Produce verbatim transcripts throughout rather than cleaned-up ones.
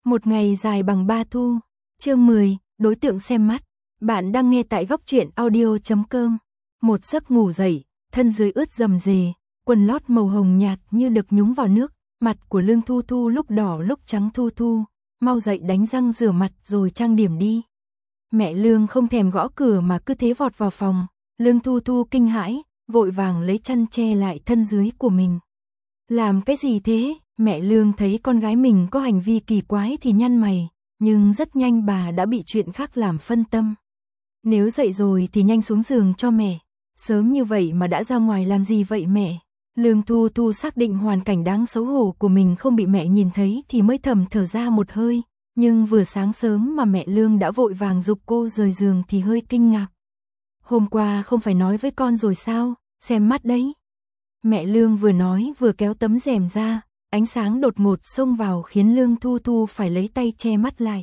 Một ngày dài bằng ba thu. Chương mười, đối tượng xem mắt. Bạn đang nghe tại góc truyện audio chấm com. Một giấc ngủ dậy, thân dưới ướt rầm rề, quần lót màu hồng nhạt như được nhúng vào nước, mặt của Lương Thu Thu lúc đỏ lúc trắng thu thu, mau dậy đánh răng rửa mặt rồi trang điểm đi. Mẹ Lương không thèm gõ cửa mà cứ thế vọt vào phòng, Lương Thu Thu kinh hãi, vội vàng lấy chăn che lại thân dưới của mình. Làm cái gì thế? Mẹ Lương thấy con gái mình có hành vi kỳ quái thì nhăn mày, nhưng rất nhanh bà đã bị chuyện khác làm phân tâm. Nếu dậy rồi thì nhanh xuống giường cho mẹ. Sớm như vậy mà đã ra ngoài làm gì vậy mẹ? Lương Thu Thu xác định hoàn cảnh đáng xấu hổ của mình không bị mẹ nhìn thấy thì mới thầm thở ra một hơi. Nhưng vừa sáng sớm mà mẹ Lương đã vội vàng giục cô rời giường thì hơi kinh ngạc. Hôm qua không phải nói với con rồi sao? Xem mắt đấy. Mẹ Lương vừa nói vừa kéo tấm rèm ra, ánh sáng đột ngột xông vào khiến Lương Thu Thu phải lấy tay che mắt lại.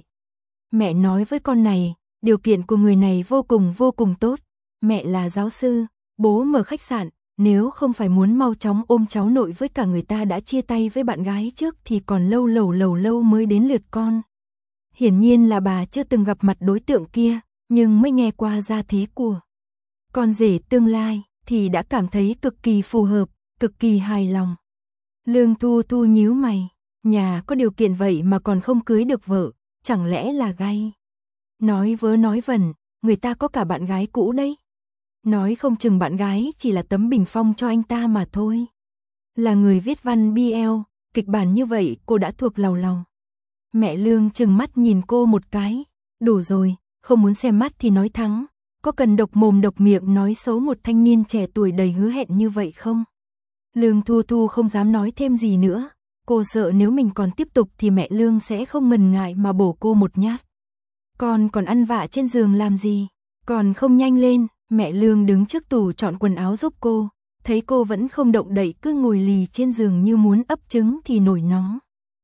Mẹ nói với con này, điều kiện của người này vô cùng vô cùng tốt. Mẹ là giáo sư, bố mở khách sạn, nếu không phải muốn mau chóng ôm cháu nội với cả người ta đã chia tay với bạn gái trước thì còn lâu lầu lầu lâu mới đến lượt con. Hiển nhiên là bà chưa từng gặp mặt đối tượng kia, nhưng mới nghe qua gia thế của con rể tương lai thì đã cảm thấy cực kỳ phù hợp, cực kỳ hài lòng. Lương Thu Thu nhíu mày, nhà có điều kiện vậy mà còn không cưới được vợ, chẳng lẽ là gay? Nói vớ nói vẩn, người ta có cả bạn gái cũ đấy. Nói không chừng bạn gái chỉ là tấm bình phong cho anh ta mà thôi. Là người viết văn bê lờ, kịch bản như vậy cô đã thuộc lầu lầu. Mẹ Lương trừng mắt nhìn cô một cái, đủ rồi, không muốn xem mắt thì nói thẳng. Có cần độc mồm độc miệng nói xấu một thanh niên trẻ tuổi đầy hứa hẹn như vậy không? Lương Thu Thu không dám nói thêm gì nữa, cô sợ nếu mình còn tiếp tục thì mẹ Lương sẽ không ngần ngại mà bổ cô một nhát. Con còn ăn vạ trên giường làm gì? Còn không nhanh lên, mẹ Lương đứng trước tủ chọn quần áo giúp cô, thấy cô vẫn không động đậy cứ ngồi lì trên giường như muốn ấp trứng thì nổi nóng.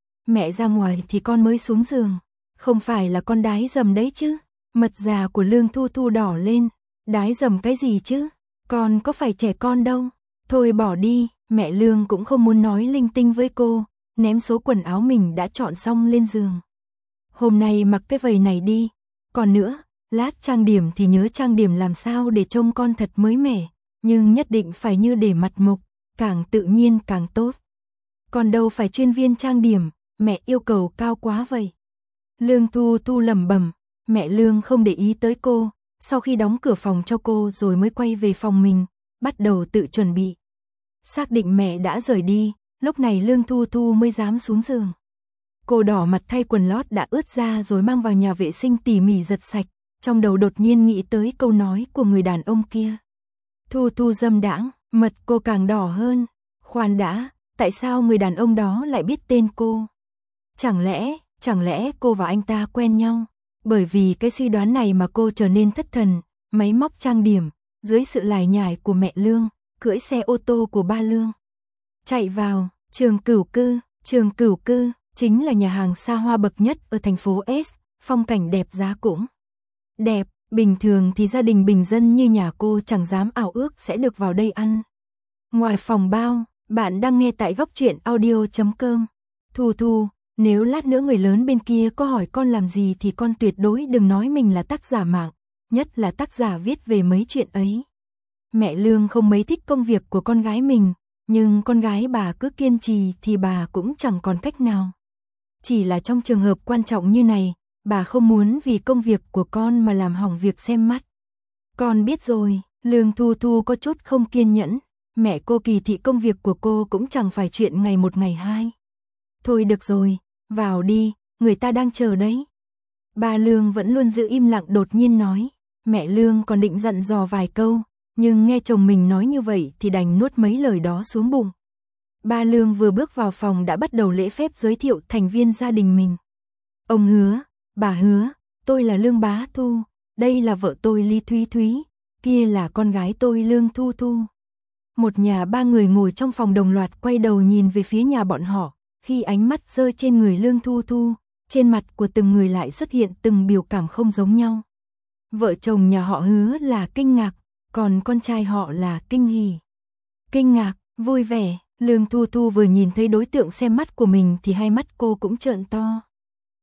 Mẹ ra ngoài thì con mới xuống giường, không phải là con đái dầm đấy chứ? Mật già của Lương Thu Thu đỏ lên, đái dầm cái gì chứ? Con có phải trẻ con đâu. Thôi bỏ đi, mẹ Lương cũng không muốn nói linh tinh với cô, ném số quần áo mình đã chọn xong lên giường. Hôm nay mặc cái vầy này đi, còn nữa, lát trang điểm thì nhớ trang điểm làm sao để trông con thật mới mẻ, nhưng nhất định phải như để mặt mộc, càng tự nhiên càng tốt. Còn đâu phải chuyên viên trang điểm, mẹ yêu cầu cao quá vậy. Lương Thu Thu lẩm bẩm. Mẹ Lương không để ý tới cô, sau khi đóng cửa phòng cho cô rồi mới quay về phòng mình, bắt đầu tự chuẩn bị. Xác định mẹ đã rời đi, lúc này Lương Thu Thu mới dám xuống giường. Cô đỏ mặt thay quần lót đã ướt ra rồi mang vào nhà vệ sinh tỉ mỉ giặt sạch, trong đầu đột nhiên nghĩ tới câu nói của người đàn ông kia. Thu Thu dâm đãng, mật cô càng đỏ hơn. Khoan đã, tại sao người đàn ông đó lại biết tên cô? Chẳng lẽ, chẳng lẽ cô và anh ta quen nhau? Bởi vì cái suy đoán này mà cô trở nên thất thần, máy móc trang điểm, dưới sự lải nhải của mẹ Lương, cưỡi xe ô tô của ba Lương. Chạy vào, Trường Cửu Cư, Trường Cửu Cư, chính là nhà hàng xa hoa bậc nhất ở thành phố S, phong cảnh đẹp giá cũng đẹp, bình thường thì gia đình bình dân như nhà cô chẳng dám ảo ước sẽ được vào đây ăn. Ngoài phòng bao, bạn đang nghe tại góc truyện audio chấm com. Thu Thu, nếu lát nữa người lớn bên kia có hỏi con làm gì thì con tuyệt đối đừng nói mình là tác giả mạng, nhất là tác giả viết về mấy chuyện ấy. Mẹ Lương không mấy thích công việc của con gái mình, nhưng con gái bà cứ kiên trì thì bà cũng chẳng còn cách nào. Chỉ là trong trường hợp quan trọng như này, bà không muốn vì công việc của con mà làm hỏng việc xem mắt. Con biết rồi, Lương Thu Thu có chút không kiên nhẫn, mẹ cô kỳ thị công việc của cô cũng chẳng phải chuyện ngày một ngày hai. Thôi được rồi, vào đi, người ta đang chờ đấy. Ba Lương vẫn luôn giữ im lặng đột nhiên nói, mẹ Lương còn định dặn dò vài câu, nhưng nghe chồng mình nói như vậy thì đành nuốt mấy lời đó xuống bụng. Ba Lương vừa bước vào phòng đã bắt đầu lễ phép giới thiệu thành viên gia đình mình. Ông Hứa, bà Hứa, tôi là Lương Bá Thu, đây là vợ tôi Lý Thúy Thúy, kia là con gái tôi Lương Thu Thu. Một nhà ba người ngồi trong phòng đồng loạt quay đầu nhìn về phía nhà bọn họ. Khi ánh mắt rơi trên người Lương Thu Thu, trên mặt của từng người lại xuất hiện từng biểu cảm không giống nhau. Vợ chồng nhà họ Hứa là kinh ngạc, còn con trai họ là kinh hỉ. Kinh ngạc, vui vẻ, Lương Thu Thu vừa nhìn thấy đối tượng xem mắt của mình thì hai mắt cô cũng trợn to.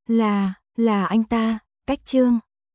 Là, là anh ta, Cách Trương.